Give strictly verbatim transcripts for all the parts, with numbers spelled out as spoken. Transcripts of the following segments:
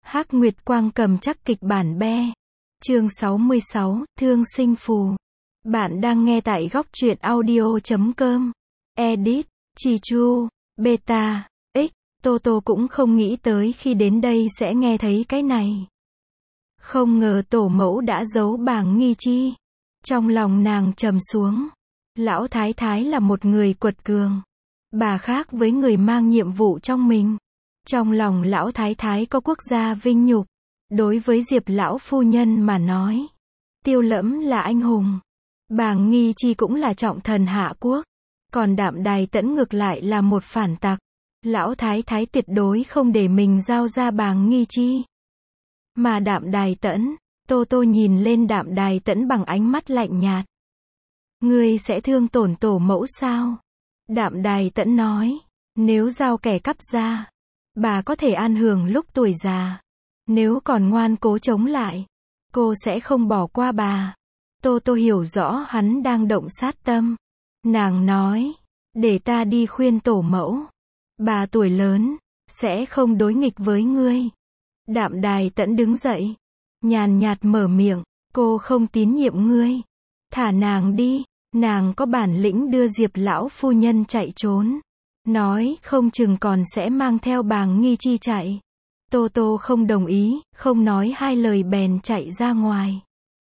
Hắc Nguyệt Quang cầm chắc kịch bản be. Chương sáu mươi sáu, Thương Sinh Phù. Bạn đang nghe tại góc truyện audio chấm com. Edit, Chi Chu, Beta, X, Toto cũng không nghĩ tới khi đến đây sẽ nghe thấy cái này. Không ngờ tổ mẫu đã giấu bảng nghi chi. Trong lòng nàng trầm xuống. Lão Thái Thái là một người quật cường. Bà khác với người mang nhiệm vụ trong mình. Trong lòng Lão Thái Thái có quốc gia vinh nhục. Đối với Diệp Lão Phu Nhân mà nói, Tiêu Lẫm là anh hùng. Bàng Nghi Chi cũng là trọng thần hạ quốc. Còn Đạm Đài Tẫn ngược lại là một phản tặc. Lão Thái Thái tuyệt đối không để mình giao ra Bàng Nghi Chi. Mà Đạm Đài Tẫn, Tô Tô nhìn lên Đạm Đài Tẫn bằng ánh mắt lạnh nhạt. Ngươi sẽ thương tổn tổ mẫu sao? Đạm Đài Tẫn nói, nếu giao kẻ cắp ra, bà có thể an hưởng lúc tuổi già. Nếu còn ngoan cố chống lại, cô sẽ không bỏ qua bà. Tô Tô hiểu rõ hắn đang động sát tâm. Nàng nói, để ta đi khuyên tổ mẫu. Bà tuổi lớn, sẽ không đối nghịch với ngươi. Đạm Đài Tẫn đứng dậy, nhàn nhạt mở miệng, cô không tín nhiệm ngươi. Thả nàng đi, nàng có bản lĩnh đưa Diệp Lão Phu Nhân chạy trốn. Nói không chừng còn sẽ mang theo Bàng Nghi Chi chạy. Tô Tô không đồng ý, không nói hai lời bèn chạy ra ngoài.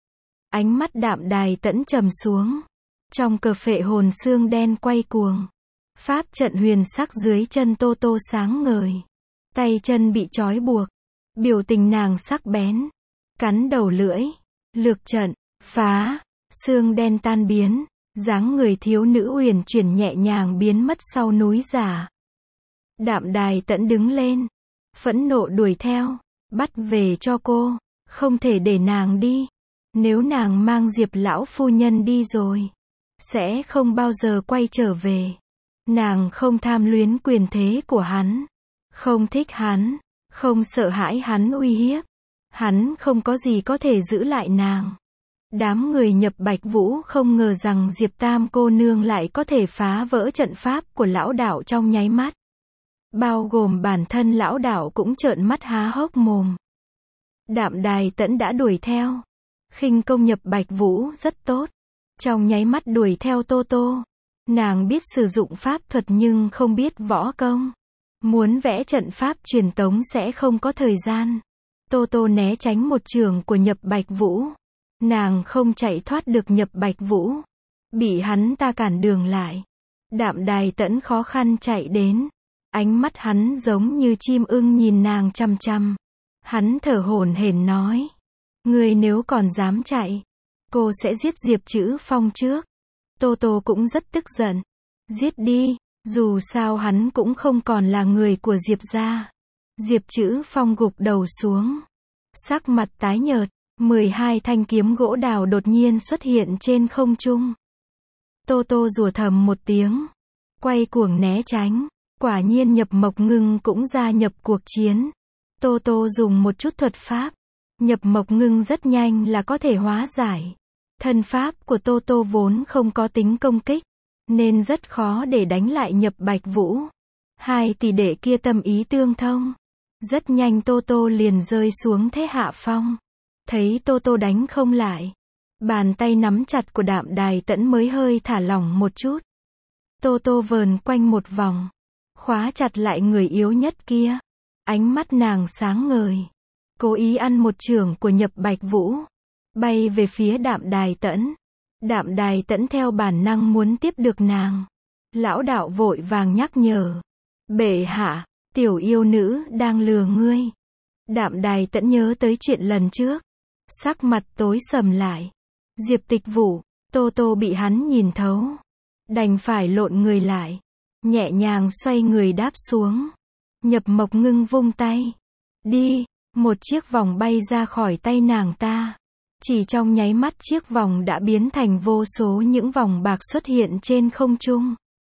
Ánh mắt Đạm Đài Tẫn trầm xuống. Trong cờ phệ hồn xương đen quay cuồng. Pháp trận huyền sắc dưới chân Tô Tô sáng ngời. Tay chân bị trói buộc. Biểu tình nàng sắc bén. Cắn đầu lưỡi. Lược trận, phá. Xương đen tan biến. Dáng người thiếu nữ uyển chuyển nhẹ nhàng biến mất sau núi giả. Đạm Đài Tẫn đứng lên. Phẫn nộ đuổi theo. Bắt về cho cô. Không thể để nàng đi. Nếu nàng mang Diệp Lão Phu Nhân đi rồi, sẽ không bao giờ quay trở về. Nàng không tham luyến quyền thế của hắn. Không thích hắn. Không sợ hãi hắn uy hiếp. Hắn không có gì có thể giữ lại nàng. Đám người nhập Bạch Vũ không ngờ rằng Diệp Tam cô nương lại có thể phá vỡ trận pháp của lão đạo trong nháy mắt. Bao gồm bản thân lão đạo cũng trợn mắt há hốc mồm. Đạm Đài Tẫn đã đuổi theo. Khinh công nhập Bạch Vũ rất tốt. Trong nháy mắt đuổi theo Tô Tô. Nàng biết sử dụng pháp thuật nhưng không biết võ công. Muốn vẽ trận pháp truyền tống sẽ không có thời gian. Tô Tô né tránh một chưởng của nhập Bạch Vũ. Nàng không chạy thoát được nhập Bạch Vũ. Bị hắn ta cản đường lại. Đạm Đài Tẫn khó khăn chạy đến. Ánh mắt hắn giống như chim ưng nhìn nàng chăm chăm. Hắn thở hổn hển nói. Ngươi nếu còn dám chạy, cô sẽ giết Diệp Chữ Phong trước. Tô Tô cũng rất tức giận. Giết đi, dù sao hắn cũng không còn là người của Diệp gia. Diệp Chữ Phong gục đầu xuống. Sắc mặt tái nhợt, mười hai thanh kiếm gỗ đào đột nhiên xuất hiện trên không trung. Tô Tô rủa thầm một tiếng. Quay cuồng né tránh. Quả nhiên Nhập Mộc Ngưng cũng gia nhập cuộc chiến. Tô Tô dùng một chút thuật pháp. Nhập Mộc Ngưng rất nhanh là có thể hóa giải. Thân pháp của Tô Tô vốn không có tính công kích, nên rất khó để đánh lại Nhập Bạch Vũ. Hai tỷ đệ kia tâm ý tương thông. Rất nhanh Tô Tô liền rơi xuống thế hạ phong. Thấy Tô Tô đánh không lại. Bàn tay nắm chặt của Đạm Đài Tẫn mới hơi thả lỏng một chút. Tô Tô vờn quanh một vòng. Khóa chặt lại người yếu nhất kia. Ánh mắt nàng sáng ngời. Cố ý ăn một chưởng của Nhập Bạch Vũ. Bay về phía Đạm Đài Tẫn. Đạm Đài Tẫn theo bản năng muốn tiếp được nàng. Lão đạo vội vàng nhắc nhở. Bệ hạ, tiểu yêu nữ đang lừa ngươi. Đạm Đài Tẫn nhớ tới chuyện lần trước. Sắc mặt tối sầm lại. Diệp Tịch Vũ, Tô Tô bị hắn nhìn thấu. Đành phải lộn người lại. Nhẹ nhàng xoay người đáp xuống. Nhập Mộc Ngưng vung tay. Đi. Một chiếc vòng bay ra khỏi tay nàng ta. Chỉ trong nháy mắt chiếc vòng đã biến thành vô số những vòng bạc xuất hiện trên không trung.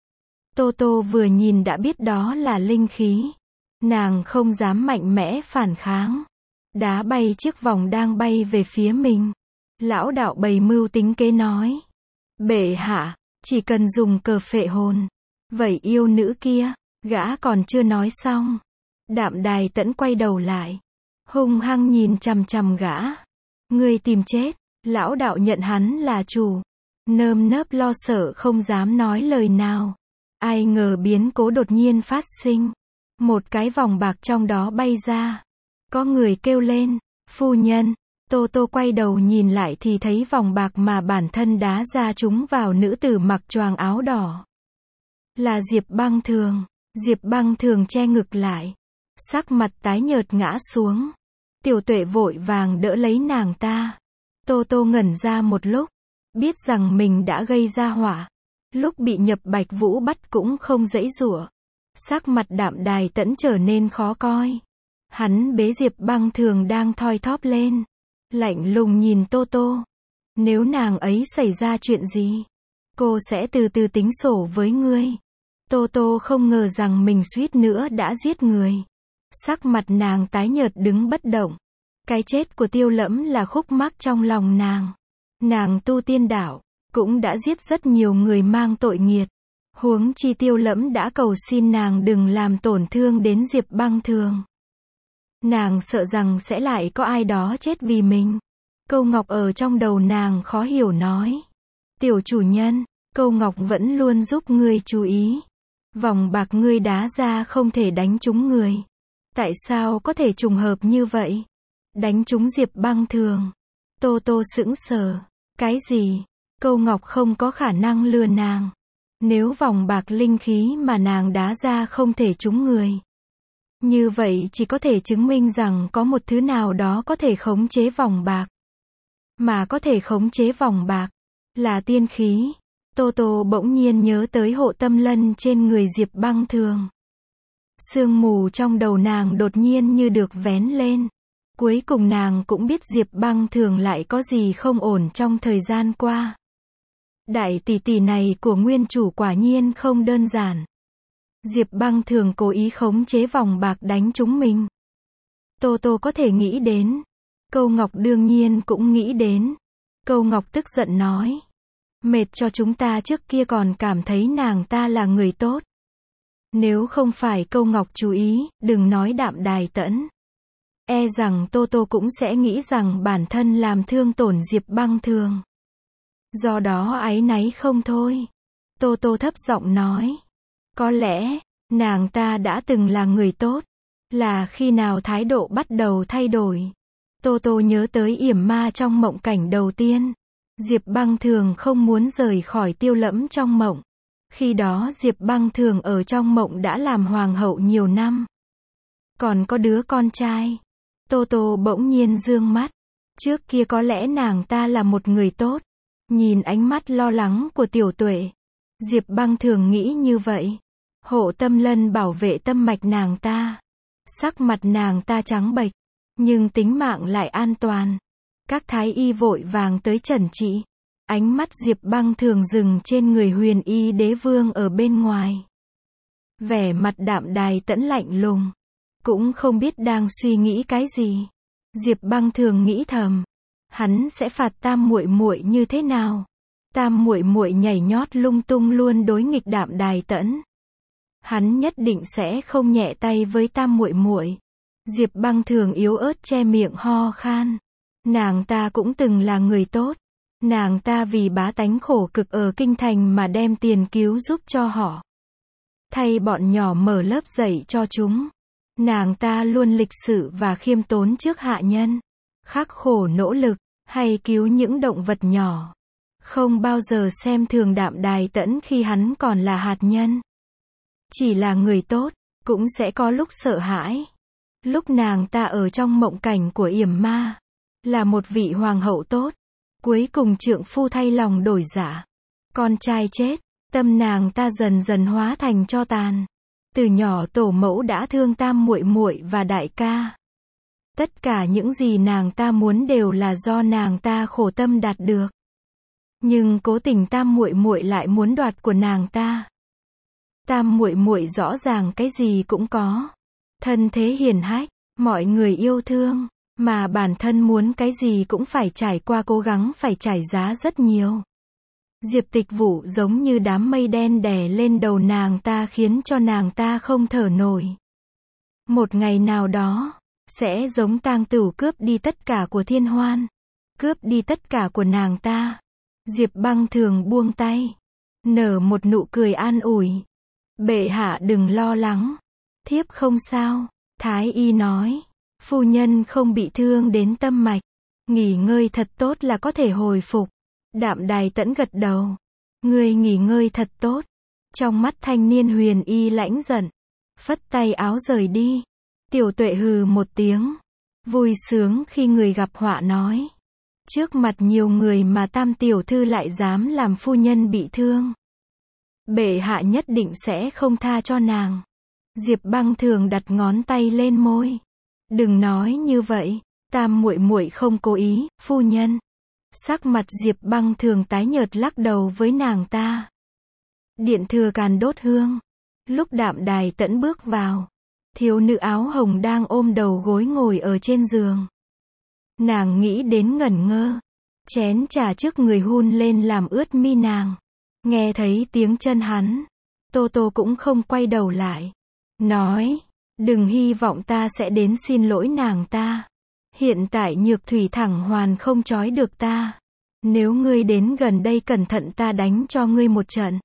Tô Tô vừa nhìn đã biết đó là linh khí. Nàng không dám mạnh mẽ phản kháng. Đá bay chiếc vòng đang bay về phía mình. Lão đạo bày mưu tính kế nói. Bệ hạ, chỉ cần dùng cờ phệ hồn. Vậy yêu nữ kia, gã còn chưa nói xong. Đạm Đài Tẫn quay đầu lại. hung hăng nhìn chằm chằm gã. Ngươi tìm chết. Lão đạo nhận hắn là chủ. Nơm nớp lo sợ không dám nói lời nào. Ai ngờ biến cố đột nhiên phát sinh. Một cái vòng bạc trong đó bay ra. Có người kêu lên, phu nhân. Tô Tô quay đầu nhìn lại thì thấy vòng bạc mà bản thân đá ra trúng vào nữ tử mặc choàng áo đỏ. Là Diệp Băng Thường. Diệp Băng Thường che ngực lại. Sắc mặt tái nhợt ngã xuống. Tiểu Tuệ vội vàng đỡ lấy nàng ta. Tô Tô ngẩn ra một lúc. Biết rằng mình đã gây ra họa. Lúc bị Nhập Bạch Vũ bắt cũng không giãy giụa. Sắc mặt Đạm Đài Tẫn trở nên khó coi. Hắn bế Diệp Băng Thường đang thoi thóp lên. Lạnh lùng nhìn Tô Tô. Nếu nàng ấy xảy ra chuyện gì, cô sẽ từ từ tính sổ với ngươi. Tô Tô không ngờ rằng mình suýt nữa đã giết người. Sắc mặt nàng tái nhợt đứng bất động. Cái chết của Tiêu Lẫm là khúc mắc trong lòng nàng. Nàng tu tiên đạo, cũng đã giết rất nhiều người mang tội nghiệt. Huống chi Tiêu Lẫm đã cầu xin nàng đừng làm tổn thương đến Diệp Băng Thường. Nàng sợ rằng sẽ lại có ai đó chết vì mình. Câu ngọc ở trong đầu nàng khó hiểu nói. Tiểu chủ nhân, câu ngọc vẫn luôn giúp ngươi chú ý. Vòng bạc ngươi đá ra không thể đánh trúng người. Tại sao có thể trùng hợp như vậy? Đánh trúng Diệp Băng Thường. Tô Tô sững sờ. Cái gì? Câu ngọc không có khả năng lừa nàng. Nếu vòng bạc linh khí mà nàng đá ra không thể trúng người, như vậy chỉ có thể chứng minh rằng có một thứ nào đó có thể khống chế vòng bạc. Mà có thể khống chế vòng bạc là tiên khí. Tô Tô bỗng nhiên nhớ tới hộ tâm lân trên người Diệp Băng Thường. Sương mù trong đầu nàng đột nhiên như được vén lên. Cuối cùng nàng cũng biết Diệp Băng Thường lại có gì không ổn trong thời gian qua. Đại tỷ tỷ này của nguyên chủ quả nhiên không đơn giản. Diệp Băng Thường cố ý khống chế vòng bạc đánh trúng mình. Tô Tô có thể nghĩ đến. Câu Ngọc đương nhiên cũng nghĩ đến. Câu Ngọc tức giận nói. Mệt cho chúng ta trước kia còn cảm thấy nàng ta là người tốt. Nếu không phải Câu Ngọc chú ý, đừng nói Đạm Đài Tẫn. E rằng Tô Tô cũng sẽ nghĩ rằng bản thân làm thương tổn Diệp Băng Thường. Do đó áy náy không thôi. Tô Tô thấp giọng nói. Có lẽ, nàng ta đã từng là người tốt. Là khi nào thái độ bắt đầu thay đổi. Tô Tô nhớ tới yểm ma trong mộng cảnh đầu tiên. Diệp Băng Thường không muốn rời khỏi Tiêu Lẫm trong mộng. Khi đó Diệp Băng Thường ở trong mộng đã làm hoàng hậu nhiều năm. Còn có đứa con trai. Tô Tô bỗng nhiên dương mắt. Trước kia có lẽ nàng ta là một người tốt. Nhìn ánh mắt lo lắng của Tiểu Tuệ, Diệp Băng Thường nghĩ như vậy. Hộ tâm lân bảo vệ tâm mạch nàng ta. Sắc mặt nàng ta trắng bệch, nhưng tính mạng lại an toàn. Các thái y vội vàng tới trần trị. Ánh mắt Diệp Băng Thường dừng trên người Huyền Y Đế Vương ở bên ngoài. Vẻ mặt Đạm Đài Tẫn lạnh lùng, cũng không biết đang suy nghĩ cái gì. Diệp Băng Thường nghĩ thầm, hắn sẽ phạt Tam muội muội như thế nào? Tam muội muội nhảy nhót lung tung luôn đối nghịch Đạm Đài Tẫn. Hắn nhất định sẽ không nhẹ tay với Tam muội muội. Diệp Băng Thường yếu ớt che miệng ho khan. Nàng ta cũng từng là người tốt. Nàng ta vì bá tánh khổ cực ở kinh thành mà đem tiền cứu giúp cho họ. Thay bọn nhỏ mở lớp dạy cho chúng. Nàng ta luôn lịch sự và khiêm tốn trước hạ nhân. Khắc khổ nỗ lực, hay cứu những động vật nhỏ. Không bao giờ xem thường Đạm Đài Tẫn khi hắn còn là hạt nhân. Chỉ là người tốt, cũng sẽ có lúc sợ hãi. Lúc nàng ta ở trong mộng cảnh của yểm ma, là một vị hoàng hậu tốt. Cuối cùng trượng phu thay lòng đổi dạ. Con trai chết, tâm nàng ta dần dần hóa thành tro tàn. Từ nhỏ tổ mẫu đã thương Tam muội muội và đại ca. Tất cả những gì nàng ta muốn đều là do nàng ta khổ tâm đạt được. Nhưng cố tình Tam muội muội lại muốn đoạt của nàng ta. Tam muội muội rõ ràng cái gì cũng có. Thân thế hiền hách, mọi người yêu thương, mà bản thân muốn cái gì cũng phải trải qua cố gắng phải trải giá rất nhiều. Diệp Tịch Vũ giống như đám mây đen đè lên đầu nàng ta khiến cho nàng ta không thở nổi. Một ngày nào đó, sẽ giống Tang Tửu cướp đi tất cả của Thiên Hoan, cướp đi tất cả của nàng ta. Diệp Băng Thường buông tay, nở một nụ cười an ủi. Bệ hạ đừng lo lắng, thiếp không sao. Thái y nói, phu nhân không bị thương đến tâm mạch, nghỉ ngơi thật tốt là có thể hồi phục. Đạm Đài Tẫn gật đầu, ngươi nghỉ ngơi thật tốt. Trong mắt thanh niên huyền y lãnh giận, phất tay áo rời đi. Tiểu Tuệ hừ một tiếng, vui sướng khi người gặp họa nói. Trước mặt nhiều người mà Tam tiểu thư lại dám làm phu nhân bị thương. Bệ hạ nhất định sẽ không tha cho nàng. Diệp Băng Thường đặt ngón tay lên môi. Đừng nói như vậy, Tam muội muội không cố ý, phu nhân. Sắc mặt Diệp Băng Thường tái nhợt lắc đầu với nàng ta. Điện thừa càn đốt hương. Lúc Đạm Đài Tẫn bước vào, thiếu nữ áo hồng đang ôm đầu gối ngồi ở trên giường. Nàng nghĩ đến ngẩn ngơ. Chén trà trước người hun lên làm ướt mi nàng. Nghe thấy tiếng chân hắn, Tô Tô cũng không quay đầu lại. Nói, đừng hy vọng ta sẽ đến xin lỗi nàng ta. Hiện tại Nhược Thủy thẳng hoàn không trói được ta. Nếu ngươi đến gần đây cẩn thận ta đánh cho ngươi một trận.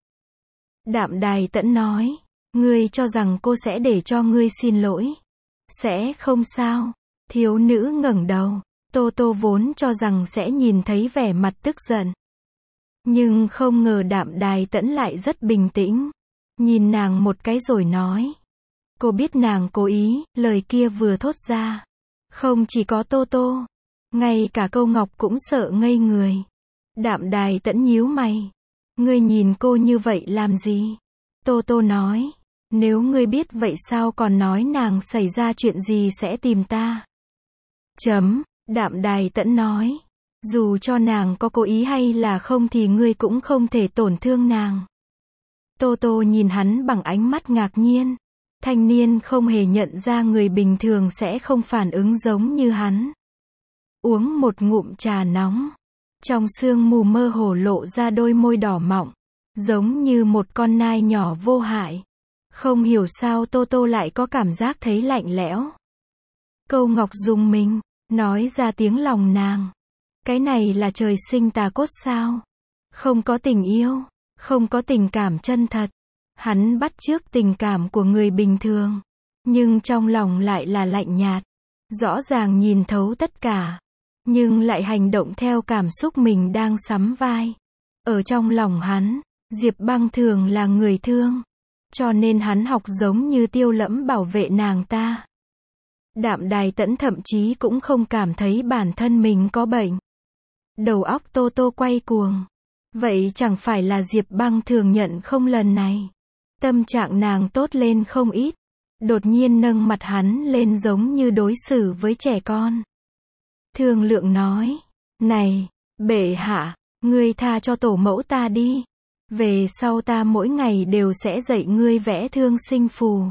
Đạm Đài Tẫn nói, ngươi cho rằng cô sẽ để cho ngươi xin lỗi. Sẽ không sao. Thiếu nữ ngẩng đầu. Tô Tô vốn cho rằng sẽ nhìn thấy vẻ mặt tức giận. Nhưng không ngờ Đạm Đài Tẫn lại rất bình tĩnh. Nhìn nàng một cái rồi nói. Cô biết nàng cố ý, lời kia vừa thốt ra. Không chỉ có Tô Tô, ngay cả Câu Ngọc cũng sợ ngây người. Đạm Đài Tẫn nhíu mày. Ngươi nhìn cô như vậy làm gì? Tô Tô nói. Nếu ngươi biết vậy sao còn nói nàng xảy ra chuyện gì sẽ tìm ta? Chấm. Đạm Đài Tẫn nói. Dù cho nàng có cố ý hay là không thì ngươi cũng không thể tổn thương nàng. Tô Tô nhìn hắn bằng ánh mắt ngạc nhiên. Thanh niên không hề nhận ra người bình thường sẽ không phản ứng giống như hắn. Uống một ngụm trà nóng. Trong sương mù mơ hồ lộ ra đôi môi đỏ mọng. Giống như một con nai nhỏ vô hại. Không hiểu sao Tô Tô lại có cảm giác thấy lạnh lẽo. Câu Ngọc rùng mình, nói ra tiếng lòng nàng. Cái này là trời sinh tà cốt sao? Không có tình yêu, không có tình cảm chân thật. Hắn bắt chước tình cảm của người bình thường, nhưng trong lòng lại là lạnh nhạt. Rõ ràng nhìn thấu tất cả, nhưng lại hành động theo cảm xúc mình đang sắm vai. Ở trong lòng hắn, Diệp Băng Thường là người thương, cho nên hắn học giống như Tiêu Lẫm bảo vệ nàng ta. Đạm Đài Tẫn thậm chí cũng không cảm thấy bản thân mình có bệnh. Đầu óc Tô Tô quay cuồng. Vậy chẳng phải là Diệp Băng Thường nhận không lần này. Tâm trạng nàng tốt lên không ít. Đột nhiên nâng mặt hắn lên giống như đối xử với trẻ con. Thương Lượng nói. Này, bệ hạ, ngươi tha cho tổ mẫu ta đi. Về sau ta mỗi ngày đều sẽ dạy ngươi vẽ thương sinh phù.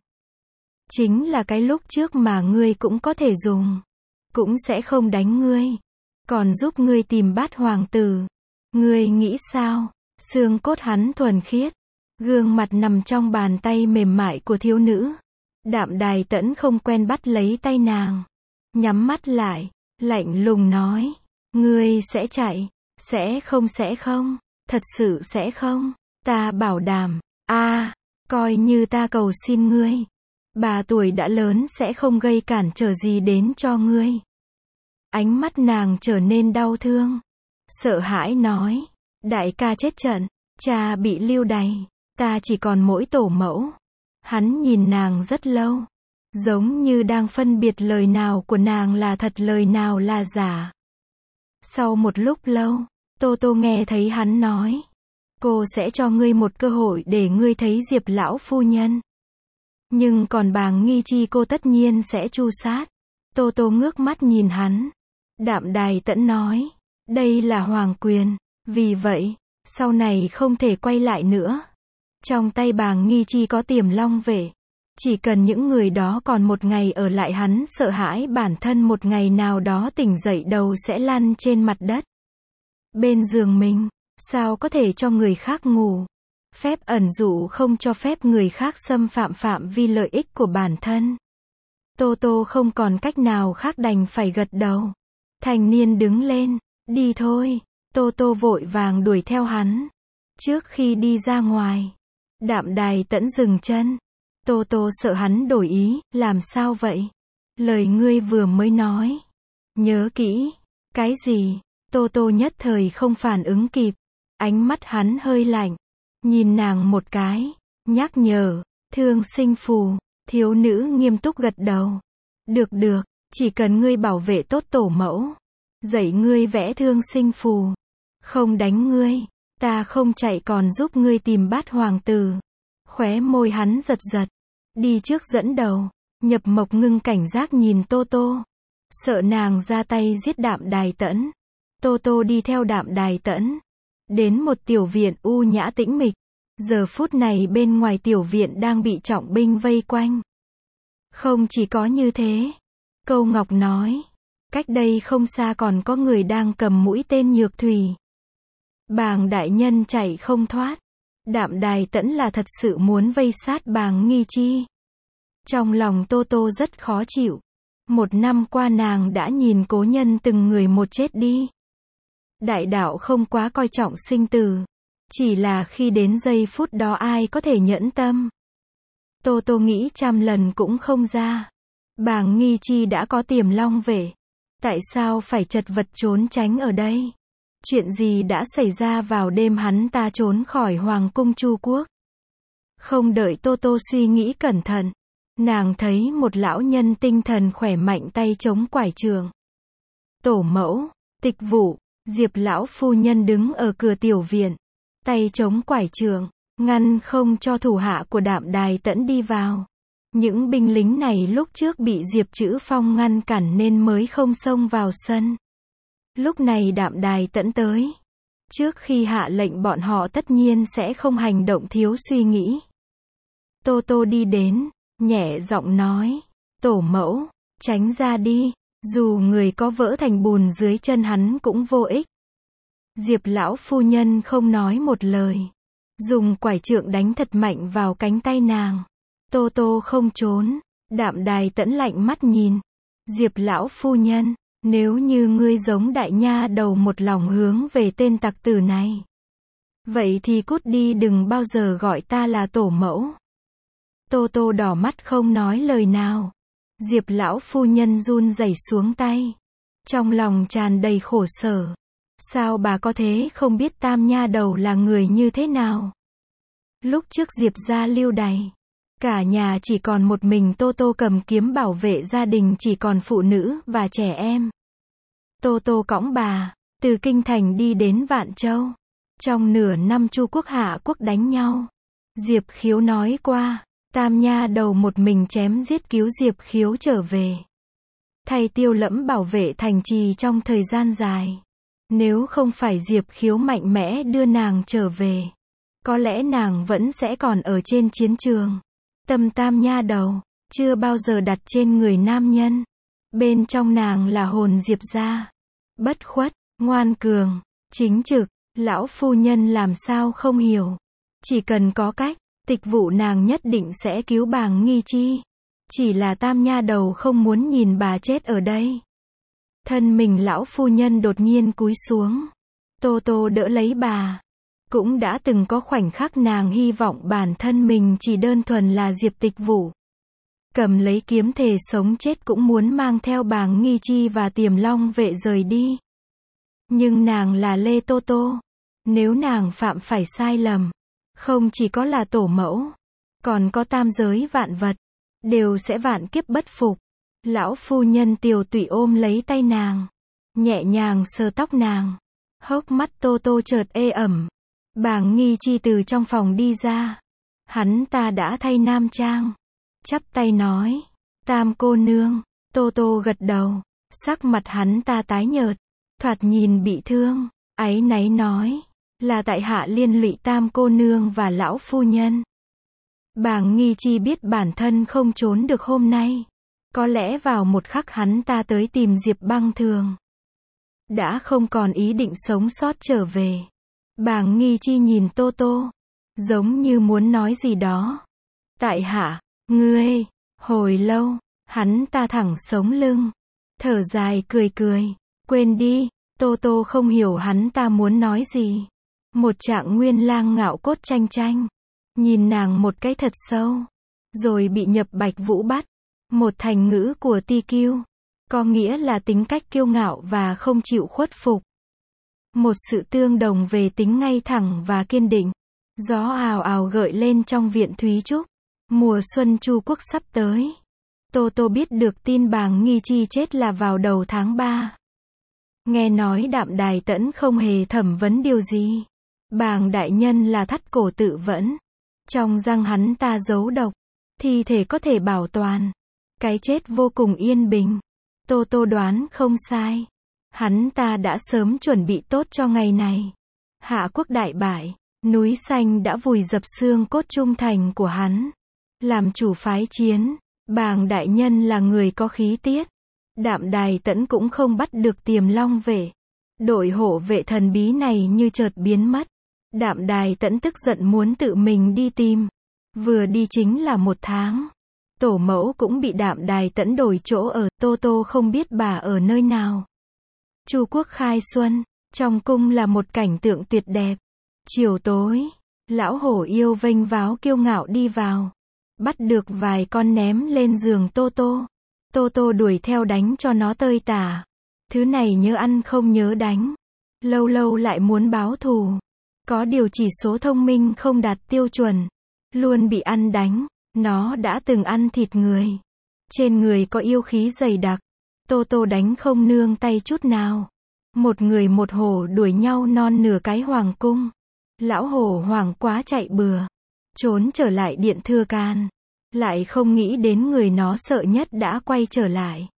Chính là cái lúc trước mà ngươi cũng có thể dùng. Cũng sẽ không đánh ngươi. Còn giúp ngươi tìm Bát hoàng tử. Ngươi nghĩ sao? Xương cốt hắn thuần khiết. Gương mặt nằm trong bàn tay mềm mại của thiếu nữ. Đạm Đài Tẫn không quen bắt lấy tay nàng. Nhắm mắt lại. Lạnh lùng nói. Ngươi sẽ chạy. Sẽ không sẽ không. Thật sự sẽ không. Ta bảo đảm. A, coi như ta cầu xin ngươi. Bà tuổi đã lớn sẽ không gây cản trở gì đến cho ngươi. Ánh mắt nàng trở nên đau thương. Sợ hãi nói. Đại ca chết trận. Cha bị lưu đày. Ta chỉ còn mỗi tổ mẫu. Hắn nhìn nàng rất lâu. Giống như đang phân biệt lời nào của nàng là thật lời nào là giả. Sau một lúc lâu, Tô Tô nghe thấy hắn nói. Cô sẽ cho ngươi một cơ hội để ngươi thấy Diệp lão phu nhân. Nhưng còn bà Nghi Chi cô tất nhiên sẽ tru sát. Tô Tô ngước mắt nhìn hắn. Đạm Đài Tẫn nói. Đây là hoàng quyền. Vì vậy, sau này không thể quay lại nữa. Trong tay bà Nghi Chi có Tiềm Long vệ. Chỉ cần những người đó còn một ngày ở lại hắn sợ hãi bản thân một ngày nào đó tỉnh dậy đầu sẽ lăn trên mặt đất. Bên giường mình, sao có thể cho người khác ngủ. Phép ẩn dụ không cho phép người khác xâm phạm phạm vi lợi ích của bản thân. Tô Tô không còn cách nào khác đành phải gật đầu. Thanh niên đứng lên, đi thôi. Tô Tô vội vàng đuổi theo hắn. Trước khi đi ra ngoài, Đạm Đài Tẫn dừng chân. Tô Tô sợ hắn đổi ý, làm sao vậy? Lời ngươi vừa mới nói. Nhớ kỹ. Cái gì? Tô Tô nhất thời không phản ứng kịp. Ánh mắt hắn hơi lạnh. Nhìn nàng một cái. Nhắc nhở. Thương sinh phù. Thiếu nữ nghiêm túc gật đầu. Được được. Chỉ cần ngươi bảo vệ tốt tổ mẫu. Dạy ngươi vẽ thương sinh phù. Không đánh ngươi. Ta không chạy còn giúp ngươi tìm bát hoàng tử. Khóe môi hắn giật giật. Đi trước dẫn đầu. Nhập Mộc ngưng cảnh giác nhìn Tô Tô. Sợ nàng ra tay giết Đạm Đài Tẫn. Tô Tô đi theo Đạm Đài Tẫn. Đến một tiểu viện u nhã tĩnh mịch. Giờ phút này bên ngoài tiểu viện đang bị trọng binh vây quanh. Không chỉ có như thế. Câu Ngọc nói. Cách đây không xa còn có người đang cầm mũi tên nhược thủy. Bàng đại nhân chạy không thoát. Đạm Đài Tẫn là thật sự muốn vây sát Bàng Nghi Chi. Trong lòng Tô Tô rất khó chịu. Một năm qua nàng đã nhìn cố nhân từng người một chết đi. Đại đạo không quá coi trọng sinh tử. Chỉ là khi đến giây phút đó ai có thể nhẫn tâm. Tô Tô nghĩ trăm lần cũng không ra. Bàng Nghi Chi đã có Tiềm Long vệ. Tại sao phải chật vật trốn tránh ở đây? Chuyện gì đã xảy ra vào đêm hắn ta trốn khỏi Hoàng cung Chu Quốc? Không đợi Tô Tô suy nghĩ cẩn thận. Nàng thấy một lão nhân tinh thần khỏe mạnh tay chống quải trường. Tổ mẫu, Tịch Vụ, Diệp lão phu nhân đứng ở cửa tiểu viện. Tay chống quải trường, ngăn không cho thủ hạ của Đạm Đài Tẫn đi vào. Những binh lính này lúc trước bị Diệp Chữ Phong ngăn cản nên mới không xông vào sân. Lúc này Đạm Đài Tẫn tới. Trước khi hạ lệnh bọn họ tất nhiên sẽ không hành động thiếu suy nghĩ. Tô Tô đi đến, nhẹ giọng nói. Tổ mẫu, tránh ra đi. Dù người có vỡ thành bùn dưới chân hắn cũng vô ích. Diệp lão phu nhân không nói một lời. Dùng quải trượng đánh thật mạnh vào cánh tay nàng. Tô Tô không trốn. Đạm Đài Tẫn lạnh mắt nhìn. Diệp lão phu nhân, nếu như ngươi giống đại nha đầu một lòng hướng về tên tặc tử này. Vậy thì cút đi, đừng bao giờ gọi ta là tổ mẫu. Tô Tô đỏ mắt không nói lời nào. Diệp lão phu nhân run rẩy xuống tay. Trong lòng tràn đầy khổ sở. Sao bà có thế không biết tam nha đầu là người như thế nào? Lúc trước Diệp gia lưu đày. Cả nhà chỉ còn một mình Tô Tô cầm kiếm bảo vệ gia đình, chỉ còn phụ nữ và trẻ em. Tô Tô cõng bà, từ Kinh Thành đi đến Vạn Châu. Trong nửa năm Chu Quốc Hạ Quốc đánh nhau. Diệp Khiếu nói qua, tam nha đầu một mình chém giết cứu Diệp Khiếu trở về. Thay Tiêu Lẫm bảo vệ thành trì trong thời gian dài. Nếu không phải Diệp Khiếu mạnh mẽ đưa nàng trở về, có lẽ nàng vẫn sẽ còn ở trên chiến trường. Tâm tam nha đầu, chưa bao giờ đặt trên người nam nhân. Bên trong nàng là hồn Diệp gia. Bất khuất, ngoan cường, chính trực, lão phu nhân làm sao không hiểu. Chỉ cần có cách, Tịch Vụ nàng nhất định sẽ cứu Bàng Nghi Chi. Chỉ là tam nha đầu không muốn nhìn bà chết ở đây. Thân mình lão phu nhân đột nhiên cúi xuống. Tô Tô đỡ lấy bà. Cũng đã từng có khoảnh khắc nàng hy vọng bản thân mình chỉ đơn thuần là Diệp Tịch Vụ. Cầm lấy kiếm thề sống chết cũng muốn mang theo Bàng Nghi Chi và Tiềm Long vệ rời đi. Nhưng nàng là Lê Tô Tô. Nếu nàng phạm phải sai lầm, không chỉ có là tổ mẫu, còn có tam giới vạn vật, đều sẽ vạn kiếp bất phục. Lão phu nhân tiều tụy ôm lấy tay nàng, nhẹ nhàng sờ tóc nàng. Hốc mắt Tô Tô chợt ê ẩm. Bàng Nghi Chi từ trong phòng đi ra. Hắn ta đã thay nam trang. Chắp tay nói, tam cô nương. Tô Tô gật đầu. Sắc mặt hắn ta tái nhợt, thoạt nhìn bị thương. Áy náy nói, là tại hạ liên lụy tam cô nương và lão phu nhân. Bàng Nghi Chi biết bản thân không trốn được hôm nay. Có lẽ vào một khắc hắn ta tới tìm Diệp Băng Thường, đã không còn ý định sống sót trở về. Bàng Nghi Chi nhìn Tô Tô, giống như muốn nói gì đó. Tại hạ, ngươi, hồi lâu, Hắn ta thẳng sống lưng, thở dài cười cười, quên đi, Tô Tô không hiểu hắn ta muốn nói gì. Một Trạng Nguyên Lang ngạo cốt chanh chanh, nhìn nàng một cái thật sâu, rồi bị Nhập Bạch Vũ bắt. Một thành ngữ của Ti Kiêu, có nghĩa là tính cách kiêu ngạo và không chịu khuất phục. Một sự tương đồng về tính ngay thẳng và kiên định. Gió ào ào gợi lên trong viện Thúy Trúc. Mùa xuân Chu Quốc sắp tới. Tô Tô biết được tin Bàng Nghi Chi chết là vào đầu tháng ba. Nghe nói Đạm Đài Tẫn không hề thẩm vấn điều gì. Bàng đại nhân là thắt cổ tự vẫn. Trong răng hắn ta giấu độc, thi thể có thể bảo toàn. Cái chết vô cùng yên bình. Tô Tô đoán không sai. Hắn ta đã sớm chuẩn bị tốt cho ngày này. Hạ quốc đại bại, núi xanh đã vùi dập xương cốt trung thành của hắn. Làm chủ phái chiến, Bàng đại nhân là người có khí tiết. Đạm Đài Tẫn cũng không bắt được Tiềm Long vệ. Đội hộ vệ thần bí này như chợt biến mất. Đạm Đài Tẫn tức giận muốn tự mình đi tìm. Vừa đi chính là một tháng. Tổ mẫu cũng bị Đạm Đài Tẫn đổi chỗ ở. Tô Tô không biết bà ở nơi nào. Chu Quốc khai xuân, trong cung là một cảnh tượng tuyệt đẹp. Chiều tối, lão hổ yêu vênh váo kiêu ngạo đi vào, bắt được vài con ném lên giường Tô Tô. Tô Tô đuổi theo đánh cho nó tơi tả. Thứ này nhớ ăn không nhớ đánh. Lâu lâu lại muốn báo thù. Có điều chỉ số thông minh không đạt tiêu chuẩn. Luôn bị ăn đánh. Nó đã từng ăn thịt người. Trên người có yêu khí dày đặc. Tô Tô đánh không nương tay chút nào. Một người một hổ đuổi nhau non nửa cái hoàng cung. Lão hổ hoảng quá chạy bừa. Trốn trở lại điện Thừa Can. Lại không nghĩ đến người nó sợ nhất đã quay trở lại.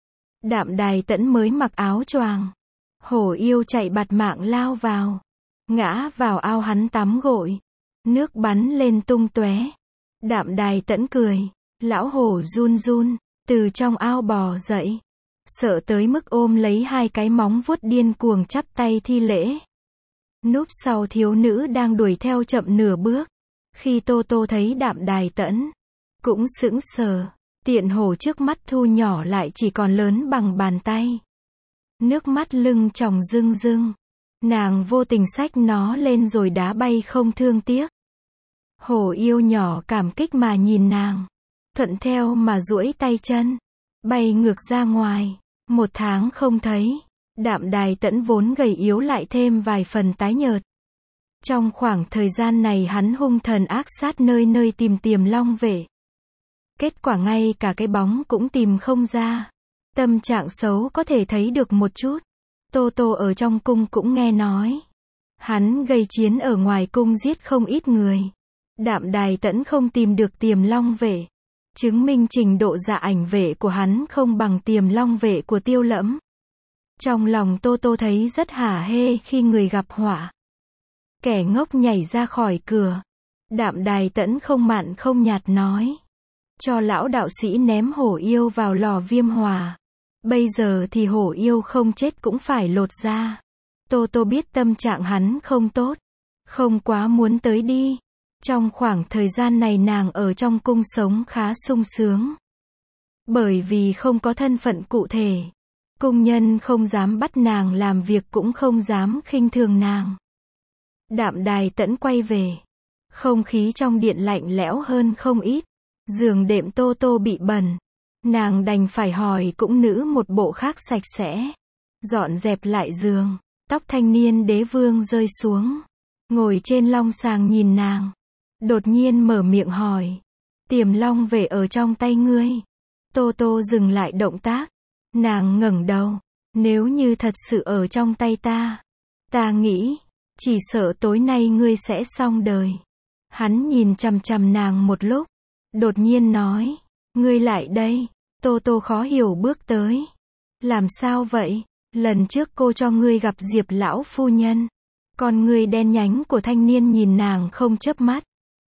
Đạm Đài Tẫn mới mặc áo choàng. Hổ yêu chạy bạt mạng lao vào. Ngã vào ao hắn tắm gội. Nước bắn lên tung tóe. Đạm Đài Tẫn cười. Lão hổ run run, từ trong ao bò dậy. Sợ tới mức ôm lấy hai cái móng vuốt điên cuồng chắp tay thi lễ. Núp sau thiếu nữ đang đuổi theo chậm nửa bước. Khi Tô Tô thấy Đạm Đài Tẫn, cũng sững sờ. Tiện hổ trước mắt thu nhỏ lại chỉ còn lớn bằng bàn tay. Nước mắt lưng tròng rưng rưng. Nàng vô tình xách nó lên rồi đá bay không thương tiếc. Hổ yêu nhỏ cảm kích mà nhìn nàng. Thuận theo mà duỗi tay chân. Bay ngược ra ngoài. Một tháng không thấy. Đạm Đài Tẫn vốn gầy yếu lại thêm vài phần tái nhợt. Trong khoảng thời gian này hắn hung thần ác sát nơi nơi tìm Tiềm Long vệ. Kết quả ngay cả cái bóng cũng tìm không ra. Tâm trạng xấu có thể thấy được một chút. Tô Tô ở trong cung cũng nghe nói. Hắn gây chiến ở ngoài cung giết không ít người. Đạm Đài Tẫn không tìm được Tiềm Long vệ. Chứng minh trình độ dạ ảnh vệ của hắn không bằng Tiềm Long vệ của Tiêu Lẫm. Trong lòng Tô Tô thấy rất hả hê khi người gặp họa. Kẻ ngốc nhảy ra khỏi cửa. Đạm Đài Tẫn không mặn không nhạt nói. Cho lão đạo sĩ ném hổ yêu vào lò viêm hỏa. Bây giờ thì hổ yêu không chết cũng phải lột ra. Tô Tô biết tâm trạng hắn không tốt. Không quá muốn tới đi. Trong khoảng thời gian này nàng ở trong cung sống khá sung sướng. Bởi vì không có thân phận cụ thể. Cung nhân không dám bắt nàng làm việc cũng không dám khinh thường nàng. Đạm Đài Tẫn quay về. Không khí trong điện lạnh lẽo hơn không ít. Giường đệm Tô Tô bị bẩn. Nàng đành phải hỏi cũng nữ một bộ khác sạch sẽ. Dọn dẹp lại giường. Tóc thanh niên đế vương rơi xuống. Ngồi trên long sàng nhìn nàng. Đột nhiên mở miệng hỏi. Tiềm Long vệ ở trong tay ngươi. Tô Tô dừng lại động tác. Nàng ngẩng đầu. Nếu như thật sự ở trong tay ta. Ta nghĩ. Chỉ sợ tối nay ngươi sẽ xong đời. Hắn nhìn chằm chằm nàng một lúc. Đột nhiên nói. Ngươi lại đây. Tô Tô khó hiểu bước tới. Làm sao vậy? Lần trước cô cho ngươi gặp Diệp lão phu nhân. Con ngươi đen nhánh của thanh niên nhìn nàng không chớp mắt.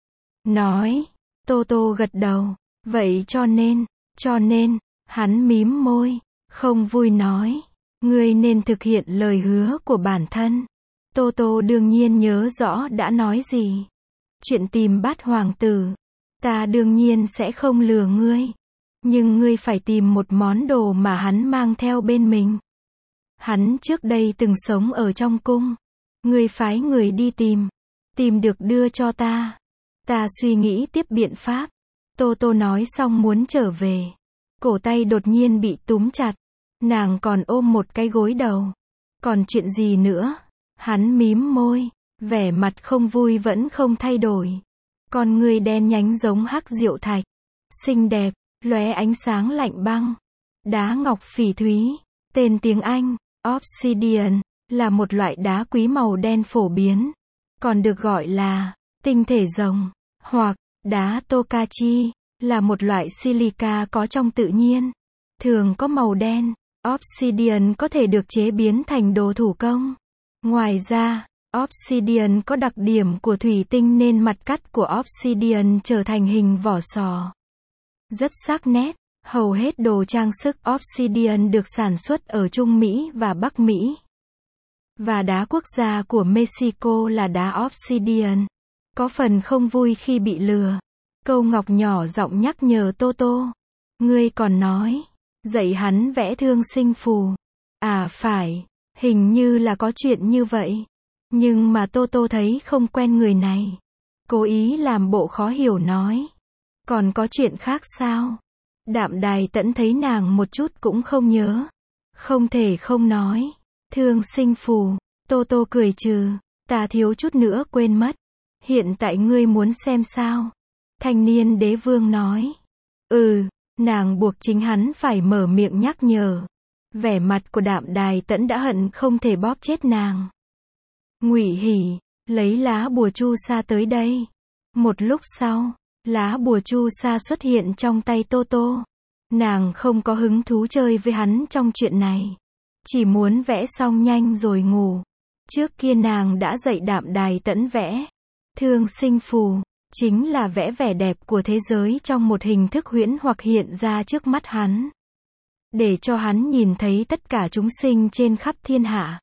Nói. Tô Tô gật đầu. Vậy cho nên. Cho nên. Hắn mím môi. Không vui nói. Ngươi nên thực hiện lời hứa của bản thân. Tô Tô đương nhiên nhớ rõ đã nói gì. Chuyện tìm bắt hoàng tử. Ta đương nhiên sẽ không lừa ngươi. Nhưng ngươi phải tìm một món đồ mà hắn mang theo bên mình. Hắn trước đây từng sống ở trong cung. Ngươi phái người đi tìm. Tìm được đưa cho ta. Ta suy nghĩ tiếp biện pháp. Tô Tô nói xong muốn trở về. Cổ tay đột nhiên bị túm chặt. Nàng còn ôm một cái gối đầu. Còn chuyện gì nữa? Hắn mím môi. Vẻ mặt không vui vẫn không thay đổi. Con ngươi đen nhánh giống hắc diệu thạch. Xinh đẹp, lóe ánh sáng lạnh băng. Đá ngọc phỉ thúy. Tên tiếng Anh, Obsidian, là một loại đá quý màu đen phổ biến. Còn được gọi là tinh thể rồng, hoặc đá Tokachi, là một loại silica có trong tự nhiên. Thường có màu đen. Obsidian có thể được chế biến thành đồ thủ công. Ngoài ra, Obsidian có đặc điểm của thủy tinh nên mặt cắt của Obsidian trở thành hình vỏ sò. Rất sắc nét. Hầu hết đồ trang sức Obsidian được sản xuất ở Trung Mỹ và Bắc Mỹ. Và đá quốc gia của Mexico là đá Obsidian. Có phần không vui khi bị lừa. Câu Ngọc nhỏ giọng nhắc nhở Tô Tô. Ngươi còn nói, dạy hắn vẽ thương sinh phù. À phải, hình như là có chuyện như vậy. Nhưng mà Tô Tô thấy không quen người này. Cố ý làm bộ khó hiểu nói. Còn có chuyện khác sao? Đạm Đài Tẫn thấy nàng một chút cũng không nhớ. Không thể không nói. Thương sinh phù. Tô Tô cười trừ. Ta thiếu chút nữa quên mất. Hiện tại ngươi muốn xem sao? Thanh niên đế vương nói. Ừ, nàng buộc chính hắn phải mở miệng nhắc nhở. Vẻ mặt của Đạm Đài Tẫn đã hận không thể bóp chết nàng. Ngụy Hỉ, lấy lá bùa chu sa tới đây. Một lúc sau, lá bùa chu sa xuất hiện trong tay Tô Tô. Nàng không có hứng thú chơi với hắn trong chuyện này. Chỉ muốn vẽ xong nhanh rồi ngủ. Trước kia nàng đã dạy Đạm Đài Tẫn vẽ. Thương sinh phù, chính là vẽ vẻ đẹp của thế giới trong một hình thức huyễn hoặc hiện ra trước mắt hắn. Để cho hắn nhìn thấy tất cả chúng sinh trên khắp thiên hạ.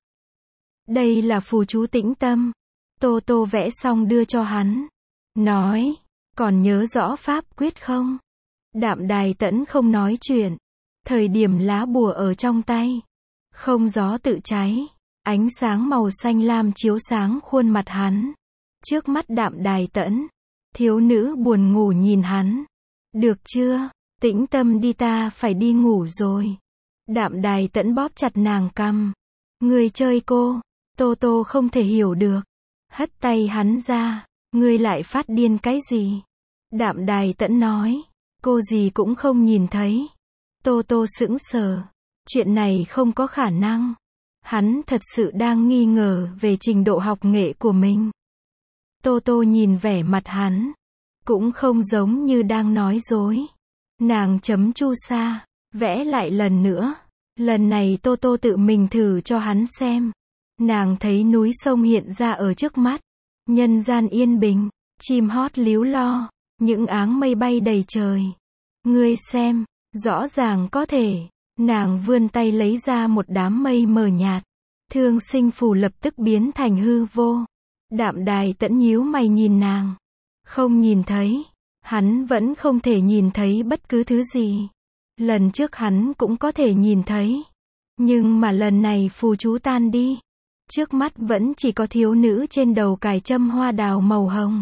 Đây là phù chú tĩnh tâm. Tô Tô vẽ xong đưa cho hắn. Nói, còn nhớ rõ pháp quyết không? Đạm Đài Tẫn không nói chuyện. Thời điểm lá bùa ở trong tay. Không gió tự cháy. Ánh sáng màu xanh lam chiếu sáng khuôn mặt hắn. Trước mắt Đạm Đài Tẫn. Thiếu nữ buồn ngủ nhìn hắn. Được chưa? Tĩnh tâm đi, ta phải đi ngủ rồi. Đạm Đài Tẫn bóp chặt nàng cằm. Người chơi cô. Tô Tô không thể hiểu được. Hất tay hắn ra. Ngươi lại phát điên cái gì? Đạm Đài Tẫn nói. Cô gì cũng không nhìn thấy. Tô Tô sững sờ. Chuyện này không có khả năng. Hắn thật sự đang nghi ngờ về trình độ học nghệ của mình. Tô Tô nhìn vẻ mặt hắn. Cũng không giống như đang nói dối. Nàng chấm chu sa. Vẽ lại lần nữa. Lần này Tô Tô tự mình thử cho hắn xem. Nàng thấy núi sông hiện ra ở trước mắt. Nhân gian yên bình. Chim hót líu lo. Những áng mây bay đầy trời. Ngươi xem. Rõ ràng có thể. Nàng vươn tay lấy ra một đám mây mờ nhạt. Thương sinh phù lập tức biến thành hư vô. Đạm Đài Tẫn nhíu mày nhìn nàng. Không nhìn thấy. Hắn vẫn không thể nhìn thấy bất cứ thứ gì. Lần trước hắn cũng có thể nhìn thấy. Nhưng mà lần này phù chú tan đi. Trước mắt vẫn chỉ có thiếu nữ trên đầu cài châm hoa đào màu hồng.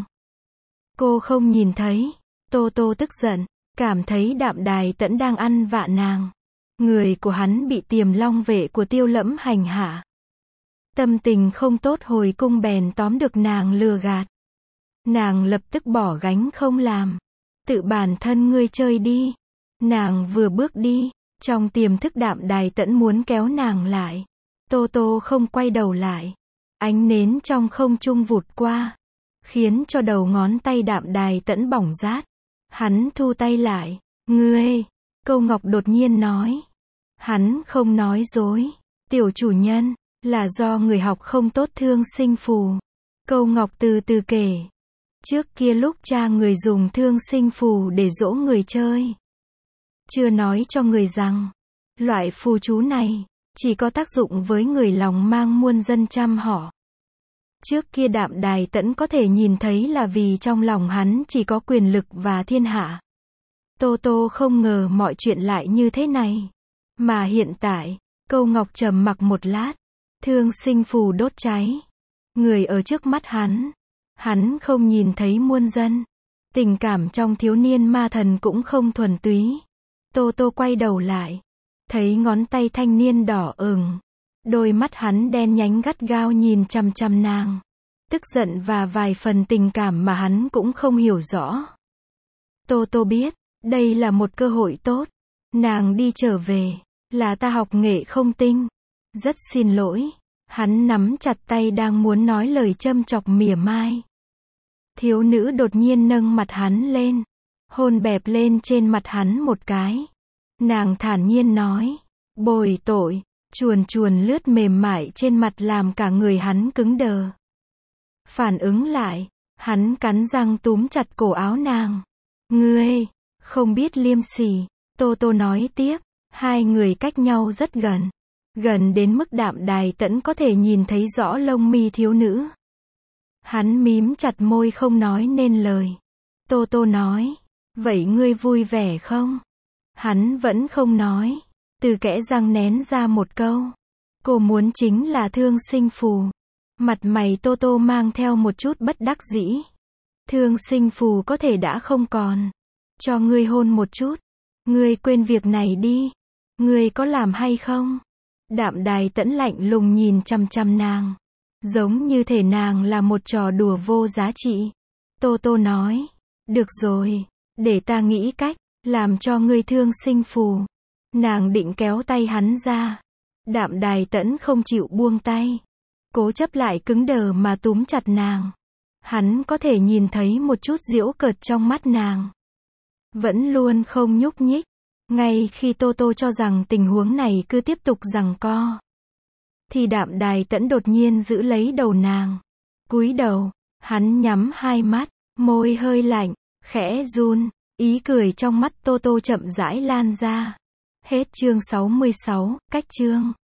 Cô không nhìn thấy. Tô Tô tức giận. Cảm thấy Đạm Đài Tẫn đang ăn vạ nàng. Người của hắn bị Tiềm Long vệ của Tiêu Lẫm hành hạ. Tâm tình không tốt hồi cung bèn tóm được nàng lừa gạt. Nàng lập tức bỏ gánh không làm. Tự bản thân ngươi chơi đi. Nàng vừa bước đi. Trong tiềm thức Đạm Đài Tẫn muốn kéo nàng lại. Tô Tô không quay đầu lại. Ánh nến trong không trung vụt qua. Khiến cho đầu ngón tay Đạm Đài Tẫn bỏng rát. Hắn thu tay lại. Ngươi. Câu Ngọc đột nhiên nói. Hắn không nói dối. Tiểu chủ nhân. Là do người học không tốt thương sinh phù. Câu Ngọc từ từ kể. Trước kia lúc cha người dùng thương sinh phù để dỗ người chơi. Chưa nói cho người rằng. Loại phù chú này. Chỉ có tác dụng với người lòng mang muôn dân trăm họ. Trước kia Đạm Đài Tẫn có thể nhìn thấy là vì trong lòng hắn chỉ có quyền lực và thiên hạ. Tô Tô không ngờ mọi chuyện lại như thế này. Mà hiện tại, Câu Ngọc trầm mặc một lát. Thương sinh phù đốt cháy. Người ở trước mắt hắn. Hắn không nhìn thấy muôn dân. Tình cảm trong thiếu niên ma thần cũng không thuần túy. Tô Tô quay đầu lại. Thấy ngón tay thanh niên đỏ ửng. Đôi mắt hắn đen nhánh gắt gao nhìn chằm chằm nàng. Tức giận và vài phần tình cảm mà hắn cũng không hiểu rõ. Tô Tô biết, đây là một cơ hội tốt. Nàng đi trở về, là ta học nghệ không tinh. Rất xin lỗi. Hắn nắm chặt tay đang muốn nói lời châm chọc mỉa mai. Thiếu nữ đột nhiên nâng mặt hắn lên. Hôn bẹp lên trên mặt hắn một cái. Nàng thản nhiên nói. Bồi tội. Chuồn chuồn lướt mềm mại trên mặt làm cả người hắn cứng đờ. Phản ứng lại. Hắn cắn răng túm chặt cổ áo nàng. Ngươi, không biết liêm sỉ. Tô Tô nói tiếp. Hai người cách nhau rất gần. Gần đến mức Đạm Đài Tẫn có thể nhìn thấy rõ lông mi thiếu nữ. Hắn mím chặt môi không nói nên lời. Tô Tô nói. Vậy ngươi vui vẻ không? Hắn vẫn không nói. Từ kẽ răng nén ra một câu. Cô muốn chính là thương sinh phù. Mặt mày Tô Tô mang theo một chút bất đắc dĩ. Thương sinh phù có thể đã không còn. Cho ngươi hôn một chút. Ngươi quên việc này đi. Ngươi có làm hay không? Đạm Đài Tẫn lạnh lùng nhìn chằm chằm nàng. Giống như thể nàng là một trò đùa vô giá trị. Tô Tô nói. Được rồi. Để ta nghĩ cách. Làm cho ngươi thương sinh phù. Nàng định kéo tay hắn ra. Đạm Đài Tẫn không chịu buông tay. Cố chấp lại cứng đờ mà túm chặt nàng. Hắn có thể nhìn thấy một chút giễu cợt trong mắt nàng. Vẫn luôn không nhúc nhích. Ngay khi Tô Tô cho rằng tình huống này cứ tiếp tục giằng co. Thì Đạm Đài Tẫn đột nhiên giữ lấy đầu nàng. Cúi đầu. Hắn nhắm hai mắt. Môi hơi lạnh. Khẽ run. Ý cười trong mắt Tô Tô chậm rãi lan ra. Hết chương sáu mươi sáu, cách chương.